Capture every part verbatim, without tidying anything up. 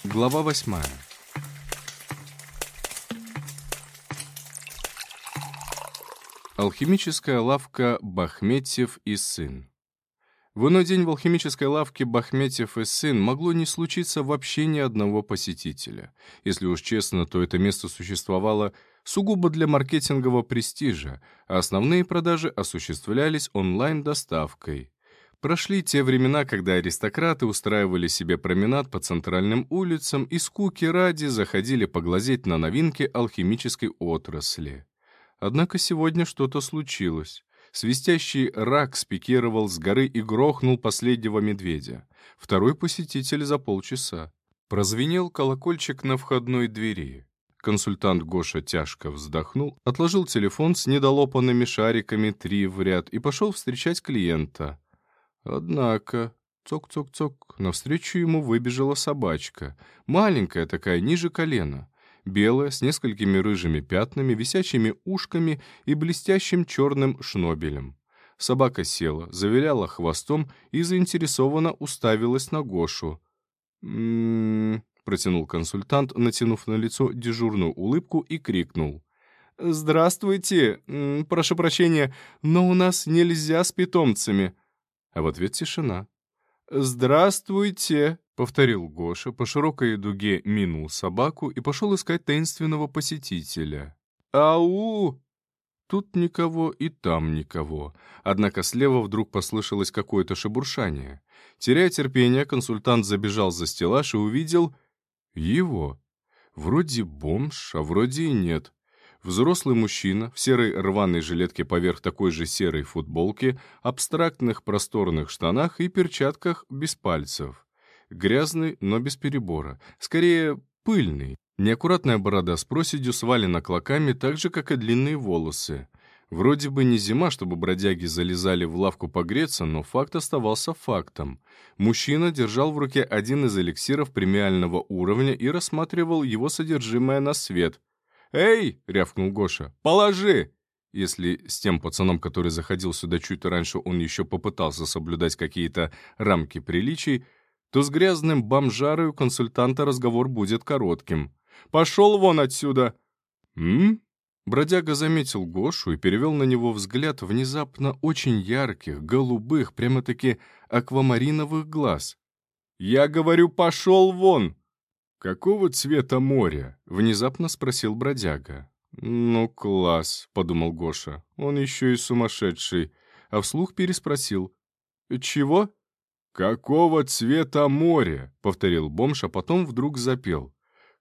Глава восьмая. Алхимическая лавка Бахметьев и сын. В иной день в алхимической лавке Бахметьев и сын могло не случиться вообще ни одного посетителя. Если уж честно, то это место существовало сугубо для маркетингового престижа, а основные продажи осуществлялись онлайн-доставкой. Прошли те времена, когда аристократы устраивали себе променад по центральным улицам и скуки ради заходили поглазеть на новинки алхимической отрасли. Однако сегодня что-то случилось. Свистящий рак спикировал с горы и грохнул последнего медведя. Второй посетитель за полчаса. Прозвенел колокольчик на входной двери. Консультант Гоша тяжко вздохнул, отложил телефон с недолопанными шариками три в ряд и пошел встречать клиента. Однако, цок-цок-цок, навстречу ему выбежала собачка, маленькая такая, ниже колена, белая, с несколькими рыжими пятнами, висячими ушками и блестящим черным шнобелем. Собака села, завиляла хвостом и заинтересованно уставилась на Гошу. «М-м-м», протянул консультант, натянув на лицо дежурную улыбку и крикнул. «Здравствуйте, М-м, прошу прощения, но у нас нельзя с питомцами». А в ответ тишина. «Здравствуйте», — повторил Гоша, по широкой дуге минул собаку и пошел искать таинственного посетителя. «Ау!» Тут никого и там никого. Однако слева вдруг послышалось какое-то шебуршание. Теряя терпение, консультант забежал за стеллаж и увидел его. Вроде бомж, а вроде и нет. Взрослый мужчина в серой рваной жилетке поверх такой же серой футболки, абстрактных просторных штанах и перчатках без пальцев. Грязный, но без перебора. Скорее, пыльный. Неаккуратная борода с проседью свалена клоками, так же, как и длинные волосы. Вроде бы не зима, чтобы бродяги залезали в лавку погреться, но факт оставался фактом. Мужчина держал в руке один из эликсиров премиального уровня и рассматривал его содержимое на свет. «Эй!» — рявкнул Гоша. «Положи!» Если с тем пацаном, который заходил сюда чуть раньше, он еще попытался соблюдать какие-то рамки приличий, то с грязным бомжарой у консультанта разговор будет коротким. «Пошел вон отсюда!» «М?» Бродяга заметил Гошу и перевел на него взгляд внезапно очень ярких, голубых, прямо-таки аквамариновых глаз. «Я говорю, пошел вон!» «Какого цвета море?» — внезапно спросил бродяга. «Ну, класс», — подумал Гоша, — «он еще и сумасшедший». А вслух переспросил. «Чего?» «Какого цвета море?» — повторил бомж, а потом вдруг запел.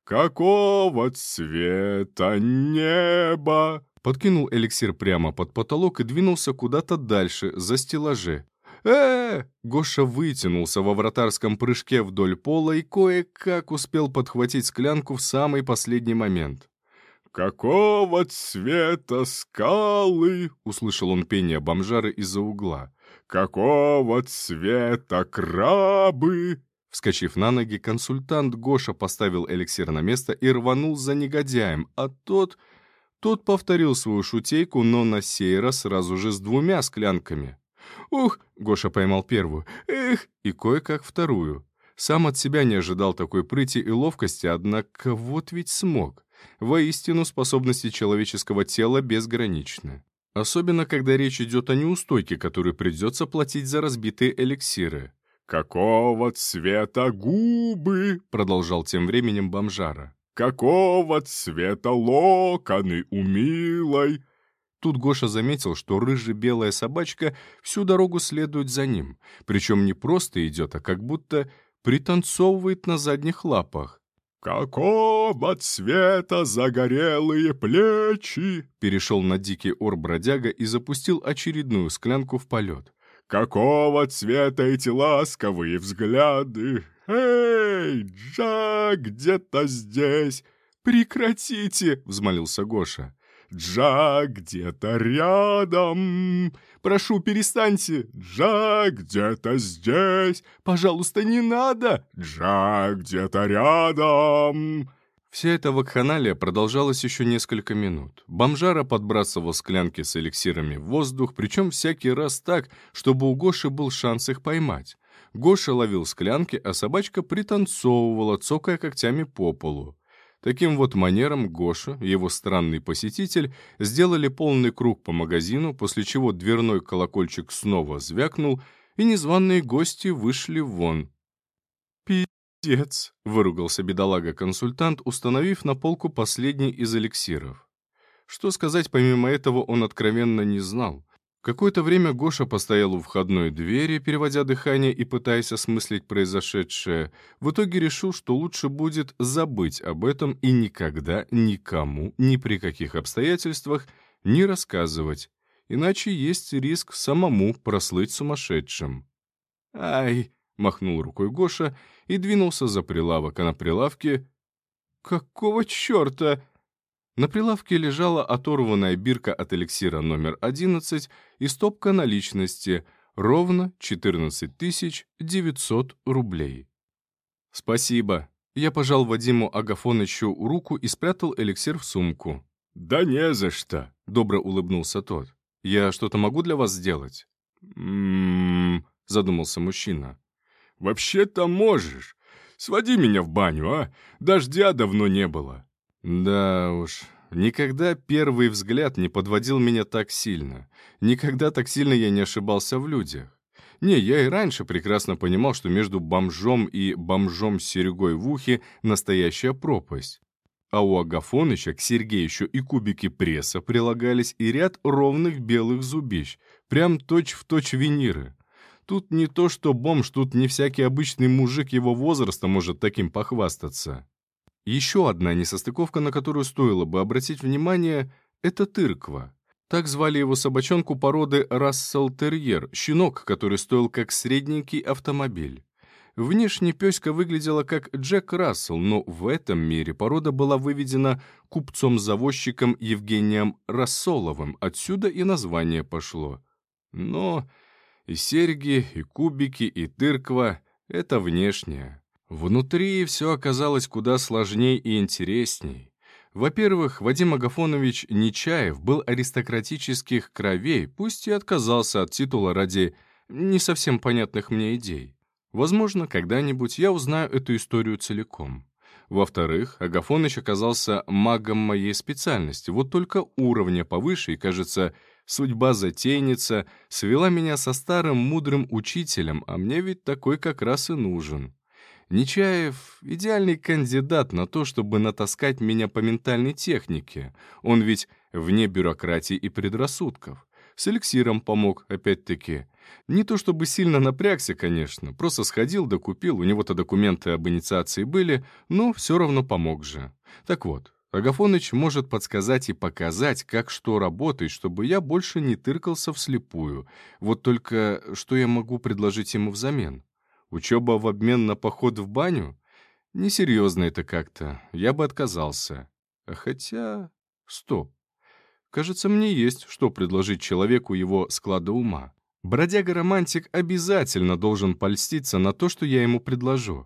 «Какого цвета небо?» Подкинул эликсир прямо под потолок и двинулся куда-то дальше, за стеллажи. э Гоша вытянулся во вратарском прыжке вдоль пола и кое-как успел подхватить склянку в самый последний момент. «Какого цвета скалы?» — услышал он пение бомжары из-за угла. «Какого цвета крабы?» Вскочив на ноги, консультант Гоша поставил эликсир на место и рванул за негодяем, а тот... Тот повторил свою шутейку, но на сей раз сразу же с двумя склянками. «Ух!» — Гоша поймал первую. «Эх!» — и кое-как вторую. Сам от себя не ожидал такой прыти и ловкости, однако вот ведь смог. Воистину, способности человеческого тела безграничны. Особенно, когда речь идет о неустойке, которую придется платить за разбитые эликсиры. «Какого цвета губы?» — продолжал тем временем бомжара. «Какого цвета локоны у милой?» Тут Гоша заметил, что рыже-белая собачка всю дорогу следует за ним, причем не просто идет, а как будто пританцовывает на задних лапах. «Какого цвета загорелые плечи?» Перешел на дикий ор бродяга и запустил очередную склянку в полет. «Какого цвета эти ласковые взгляды? Эй, Джа, где-то здесь!» «Прекратите!» — взмолился Гоша. «Джа, где-то рядом!» «Прошу, перестаньте!» «Джа, где-то здесь!» «Пожалуйста, не надо!» «Джа, где-то рядом!» Вся эта вакханалия продолжалась еще несколько минут. Бомжара подбрасывал склянки с эликсирами в воздух, причем всякий раз так, чтобы у Гоши был шанс их поймать. Гоша ловил склянки, а собачка пританцовывала, цокая когтями по полу. Таким вот манером Гоша и его странный посетитель сделали полный круг по магазину, после чего дверной колокольчик снова звякнул, и незваные гости вышли вон. «Пиздец!» — выругался бедолага-консультант, установив на полку последний из эликсиров. Что сказать помимо этого он откровенно не знал. Какое-то время Гоша постоял у входной двери, переводя дыхание и пытаясь осмыслить произошедшее. В итоге решил, что лучше будет забыть об этом и никогда никому, ни при каких обстоятельствах, не рассказывать. Иначе есть риск самому прослыть сумасшедшим. «Ай!» — махнул рукой Гоша и двинулся за прилавок, а на прилавке... «Какого черта?» На прилавке лежала оторванная бирка от эликсира номер одиннадцать и стопка наличности, ровно четырнадцать тысяч девятьсот рублей. «Спасибо». Я пожал Вадиму Агафонычу руку и спрятал эликсир в сумку. «Да не за что», — добро улыбнулся тот. «Я что-то могу для вас сделать?» «М-м-м», задумался мужчина. «Вообще-то можешь. Своди меня в баню, а? Дождя давно не было». Да уж, никогда первый взгляд не подводил меня так сильно. Никогда так сильно я не ошибался в людях. Не, я и раньше прекрасно понимал, что между бомжом и бомжом с серьгой в ухе настоящая пропасть. А у Агафоныча к серьге еще и кубики пресса прилагались и ряд ровных белых зубищ, прям точь-в-точь виниры. Тут не то что бомж, тут не всякий обычный мужик его возраста может таким похвастаться. Еще одна несостыковка, на которую стоило бы обратить внимание, это Тырква. Так звали его собачонку породы Рассел-терьер, щенок, который стоил как средненький автомобиль. Внешне пёська выглядела как Джек Рассел, но в этом мире порода была выведена купцом-завозчиком Евгением Рассоловым, отсюда и название пошло. Но и серьги, и кубики, и Тырква — это внешнее. Внутри все оказалось куда сложней и интересней. Во-первых, Вадим Агафонович Нечаев был аристократических кровей, пусть и отказался от титула ради не совсем понятных мне идей. Возможно, когда-нибудь я узнаю эту историю целиком. Во-вторых, Агафоныч оказался магом моей специальности, вот только уровня повыше, и, кажется, судьба затейница свела меня со старым мудрым учителем, а мне ведь такой как раз и нужен. Нечаев — идеальный кандидат на то, чтобы натаскать меня по ментальной технике. Он ведь вне бюрократии и предрассудков. С эликсиром помог, опять-таки. Не то чтобы сильно напрягся, конечно, просто сходил, докупил, у него-то документы об инициации были, но все равно помог же. Так вот, Агафоныч может подсказать и показать, как что работает, чтобы я больше не тыркался вслепую. Вот только что я могу предложить ему взамен? Учеба в обмен на поход в баню? Несерьезно это как-то, я бы отказался. Хотя... Стоп. Кажется, мне есть что предложить человеку его склада ума. Бродяга-романтик обязательно должен польститься на то, что я ему предложу.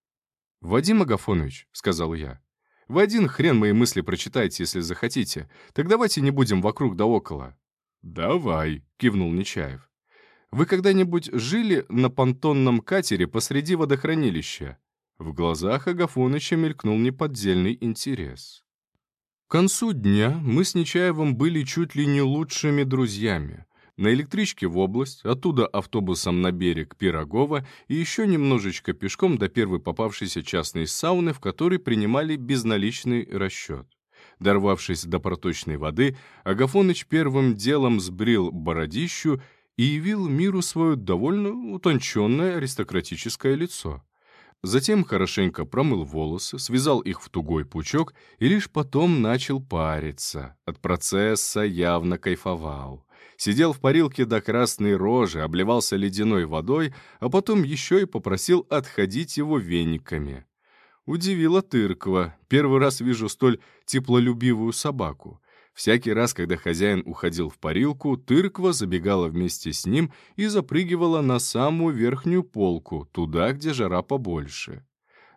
«Вадим Агафонович», — сказал я, — «вы один хрен мои мысли прочитайте, если захотите. Так давайте не будем вокруг да около». «Давай», — кивнул Нечаев. «Вы когда-нибудь жили на понтонном катере посреди водохранилища?» В глазах Агафоныча мелькнул неподдельный интерес. К концу дня мы с Нечаевым были чуть ли не лучшими друзьями. На электричке в область, оттуда автобусом на берег Пирогова и еще немножечко пешком до первой попавшейся частной сауны, в которой принимали безналичный расчет. Дорвавшись до проточной воды, Агафоныч первым делом сбрил бородищу и явил миру свое довольно утонченное аристократическое лицо. Затем хорошенько промыл волосы, связал их в тугой пучок и лишь потом начал париться. От процесса явно кайфовал. Сидел в парилке до красной рожи, обливался ледяной водой, а потом еще и попросил отходить его вениками. Удивила Тырква. Первый раз вижу столь теплолюбивую собаку. Всякий раз, когда хозяин уходил в парилку, Тырква забегала вместе с ним и запрыгивала на самую верхнюю полку, туда, где жара побольше.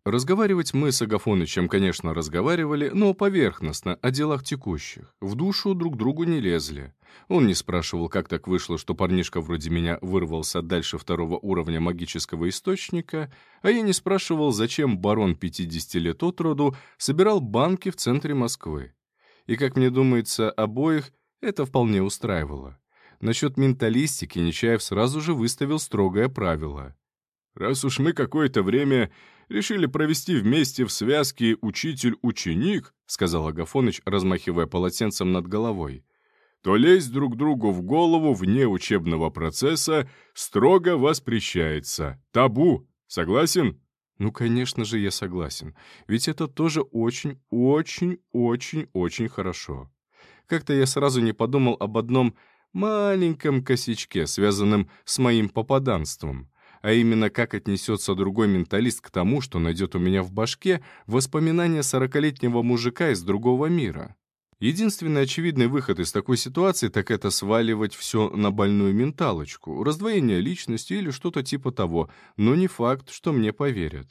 Разговаривать мы с Агафонычем, конечно, разговаривали, но поверхностно, о делах текущих. В душу друг другу не лезли. Он не спрашивал, как так вышло, что парнишка вроде меня вырвался дальше второго уровня магического источника, а я не спрашивал, зачем барон пятидесяти лет от роду собирал банки в центре Москвы. И, как мне думается, обоих это вполне устраивало. Насчет менталистики Нечаев сразу же выставил строгое правило. «Раз уж мы какое-то время решили провести вместе в связке учитель-ученик», — сказал Агафоныч, размахивая полотенцем над головой, «то лезть друг другу в голову вне учебного процесса строго воспрещается. Табу. Согласен?» Ну, конечно же, я согласен. Ведь это тоже очень-очень-очень-очень хорошо. Как-то я сразу не подумал об одном маленьком косячке, связанном с моим попаданством, а именно как отнесется другой менталист к тому, что найдет у меня в башке воспоминания сорокалетнего мужика из другого мира. Единственный очевидный выход из такой ситуации так это сваливать все на больную менталочку, раздвоение личности или что-то типа того, но не факт, что мне поверят.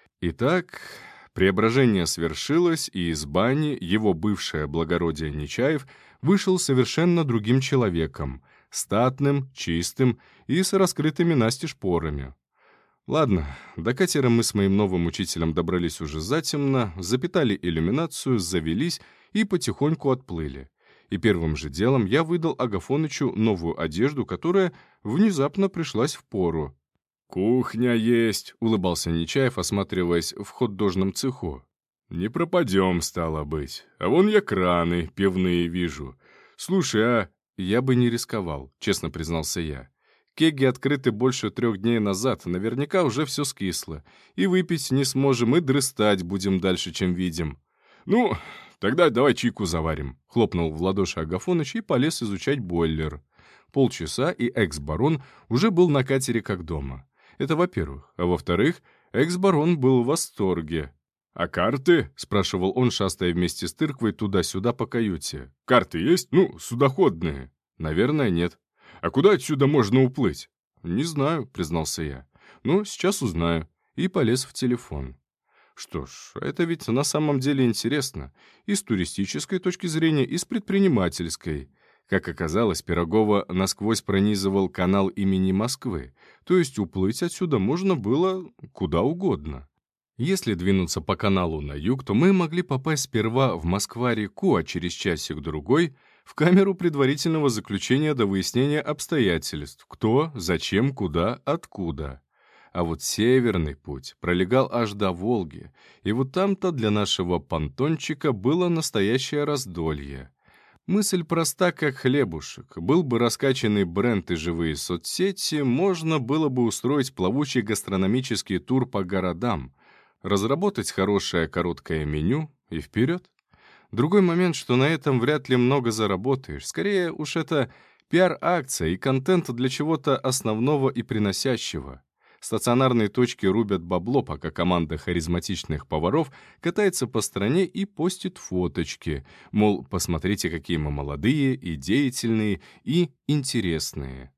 Итак, преображение свершилось, и из бани его бывшее благородие Нечаев вышел совершенно другим человеком, статным, чистым и с раскрытыми настежь порами. Ладно, до катера мы с моим новым учителем добрались уже затемно, запитали иллюминацию, завелись и потихоньку отплыли. И первым же делом я выдал Агафонычу новую одежду, которая внезапно пришлась в пору. «Кухня есть», — улыбался Нечаев, осматриваясь в хот-дожном цеху. «Не пропадем, стало быть. А вон я краны пивные вижу. Слушай, а...» «Я бы не рисковал», — честно признался я. «Кеги открыты больше трех дней назад, наверняка уже все скисло. И выпить не сможем, и дрыстать будем дальше, чем видим». «Ну, тогда давай чайку заварим», — хлопнул в ладоши Агафоныч и полез изучать бойлер. Полчаса, и экс-барон уже был на катере как дома. Это во-первых. А во-вторых, экс-барон был в восторге. «А карты?» — спрашивал он, шастая вместе с тырквой туда-сюда по каюте. «Карты есть? Ну, судоходные?» «Наверное, нет». «А куда отсюда можно уплыть?» «Не знаю», — признался я. «Ну, сейчас узнаю». И полез в телефон. Что ж, это ведь на самом деле интересно. И с туристической точки зрения, и с предпринимательской. Как оказалось, Пирогова насквозь пронизывал канал имени Москвы, то есть уплыть отсюда можно было куда угодно. Если двинуться по каналу на юг, то мы могли попасть сперва в Москва-реку, а через часик-другой в камеру предварительного заключения до выяснения обстоятельств, кто, зачем, куда, откуда. А вот северный путь пролегал аж до Волги, и вот там-то для нашего понтончика было настоящее раздолье. Мысль проста, как хлебушек. Был бы раскачанный бренд и живые соцсети, можно было бы устроить плавучий гастрономический тур по городам, разработать хорошее короткое меню и вперед. Другой момент, что на этом вряд ли много заработаешь. Скорее уж это пиар-акция и контент для чего-то основного и приносящего. Стационарные точки рубят бабло, пока команда харизматичных поваров катается по стране и постит фоточки. Мол, посмотрите, какие мы молодые и деятельные, и интересные.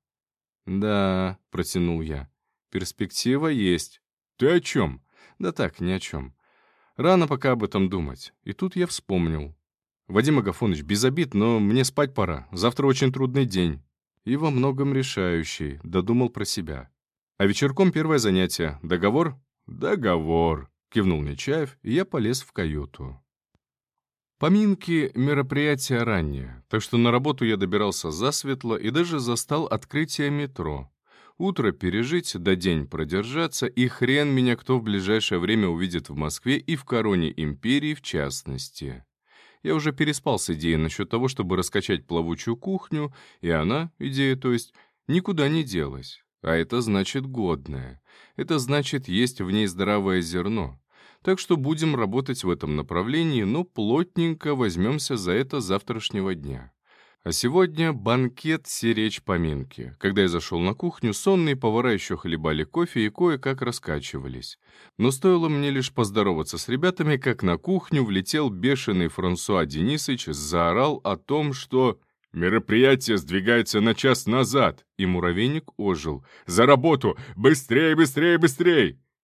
«Да», — протянул я, — «перспектива есть». «Ты о чем?» «Да так, ни о чем. Рано пока об этом думать. И тут я вспомнил. Вадим Агафоныч, без обид, но мне спать пора. Завтра очень трудный день. И во многом решающий», — додумал про себя. «А вечерком первое занятие. Договор?» «Договор», — кивнул Нечаев, и я полез в каюту. Поминки — мероприятие раннее, так что на работу я добирался засветло и даже застал открытие метро. Утро пережить, да день продержаться, и хрен меня кто в ближайшее время увидит в Москве и в короне империи в частности. Я уже переспал с идеей насчет того, чтобы раскачать плавучую кухню, и она, идея то есть, никуда не делась. А это значит годное. Это значит, есть в ней здравое зерно. Так что будем работать в этом направлении, но плотненько возьмемся за это завтрашнего дня. А сегодня банкет сиречь поминки. Когда я зашел на кухню, сонные повара еще хлебали кофе и кое-как раскачивались. Но стоило мне лишь поздороваться с ребятами, как на кухню влетел бешеный Франсуа Денисович, заорал о том, что... «Мероприятие сдвигается на час назад!» И муравейник ожил. «За работу! Быстрее, быстрее, быстрее!»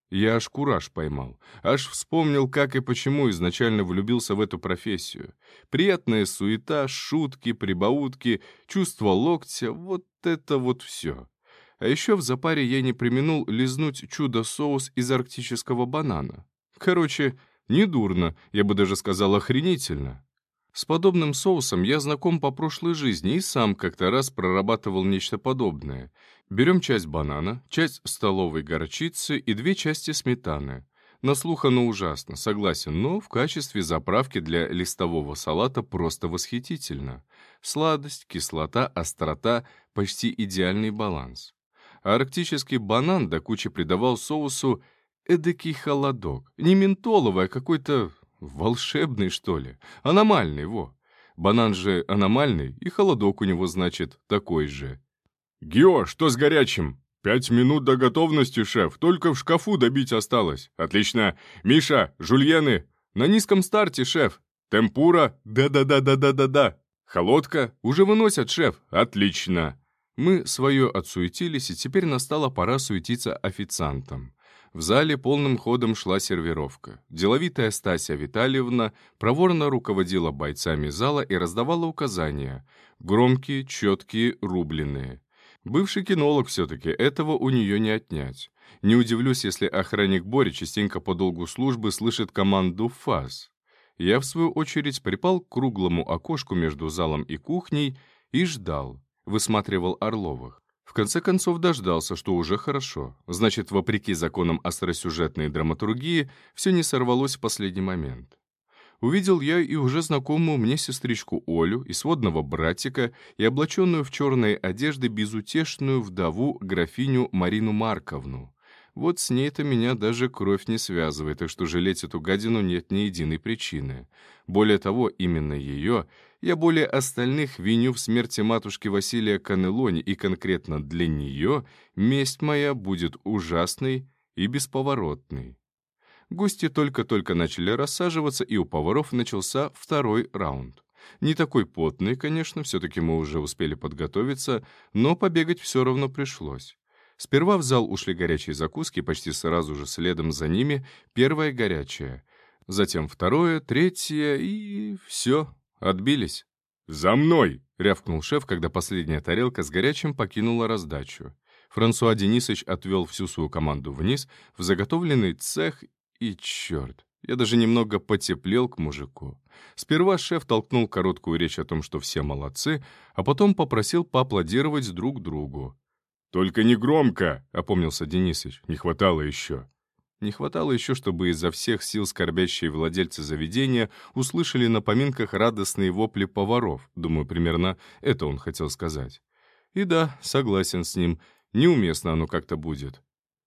Я аж кураж поймал, аж вспомнил, как и почему изначально влюбился в эту профессию. Приятная суета, шутки, прибаутки, чувство локтя — вот это вот все. А еще в запаре я не преминул лизнуть чудо-соус из арктического банана. Короче, недурно, я бы даже сказал охренительно. С подобным соусом я знаком по прошлой жизни и сам как-то раз прорабатывал нечто подобное. Берем часть банана, часть столовой горчицы и две части сметаны. На слух оно ужасно, согласен, но в качестве заправки для листового салата просто восхитительно. Сладость, кислота, острота — почти идеальный баланс. А арктический банан до кучи придавал соусу эдакий холодок. Не ментоловый, а какой-то волшебный, что ли. Аномальный, во. Банан же аномальный, и холодок у него, значит, такой же. «Гео, что с горячим?» «Пять минут до готовности, шеф. Только в шкафу добить осталось. Отлично. Миша, жульены. На низком старте, шеф. Темпура. Да-да-да-да-да-да-да. Холодка. Уже выносят, шеф. Отлично». Мы свое отсуетились, и теперь настала пора суетиться официантам. В зале полным ходом шла сервировка. Деловитая Стасия Витальевна проворно руководила бойцами зала и раздавала указания. Громкие, четкие, рубленые. Бывший кинолог все-таки, этого у нее не отнять. Не удивлюсь, если охранник Боря частенько по долгу службы слышит команду «ФАС». Я, в свою очередь, припал к круглому окошку между залом и кухней и ждал, высматривал Орловых. В конце концов дождался, что уже хорошо. Значит, вопреки законам остросюжетной драматургии, все не сорвалось в последний момент. Увидел я и уже знакомую мне сестричку Олю, и сводного братика, и облаченную в черные одежды безутешную вдову графиню Марину Марковну. Вот с ней-то меня даже кровь не связывает, так что жалеть эту гадину нет ни единой причины. Более того, именно ее я более остальных виню в смерти матушки Василия Канелони, и конкретно для нее месть моя будет ужасной и бесповоротной. Гости только-только начали рассаживаться, и у поваров начался второй раунд. Не такой потный, конечно, все-таки мы уже успели подготовиться, но побегать все равно пришлось. Сперва в зал ушли горячие закуски, почти сразу же следом за ними первое горячее. Затем второе, третье и все, отбились. «За мной!» — рявкнул шеф, когда последняя тарелка с горячим покинула раздачу. Франсуа Денисович отвел всю свою команду вниз, в заготовленный цех. И черт, я даже немного потеплел к мужику. Сперва шеф толкнул короткую речь о том, что все молодцы, а потом попросил поаплодировать друг другу. «Только не громко!» — опомнился Денисыч. «Не хватало еще». Не хватало еще, чтобы изо всех сил скорбящие владельцы заведения услышали на поминках радостные вопли поваров. Думаю, примерно это он хотел сказать. И да, согласен с ним, неуместно оно как-то будет.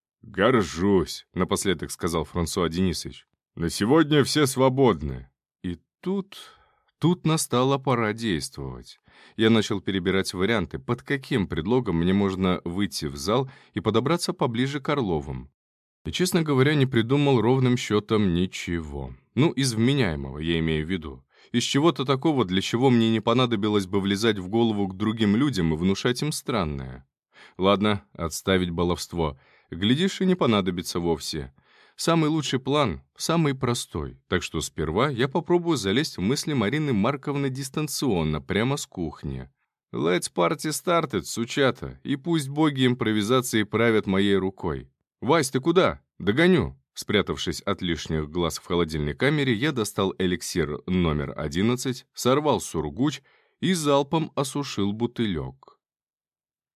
«Горжусь», — напоследок сказал Франсуа Денисович. «На сегодня все свободны». И тут... тут настала пора действовать. Я начал перебирать варианты, под каким предлогом мне можно выйти в зал и подобраться поближе к Орловым. И, честно говоря, не придумал ровным счетом ничего. Ну, из вменяемого, я имею в виду. Из чего-то такого, для чего мне не понадобилось бы влезать в голову к другим людям и внушать им странное. Ладно, отставить баловство. Глядишь, и не понадобится вовсе. Самый лучший план, самый простой. Так что сперва я попробую залезть в мысли Марины Марковны дистанционно, прямо с кухни. Let's party started, сучата, и пусть боги импровизации правят моей рукой. «Вась, ты куда? Догоню!» Спрятавшись от лишних глаз в холодильной камере, я достал эликсир номер одиннадцать, сорвал сургуч и залпом осушил бутылек.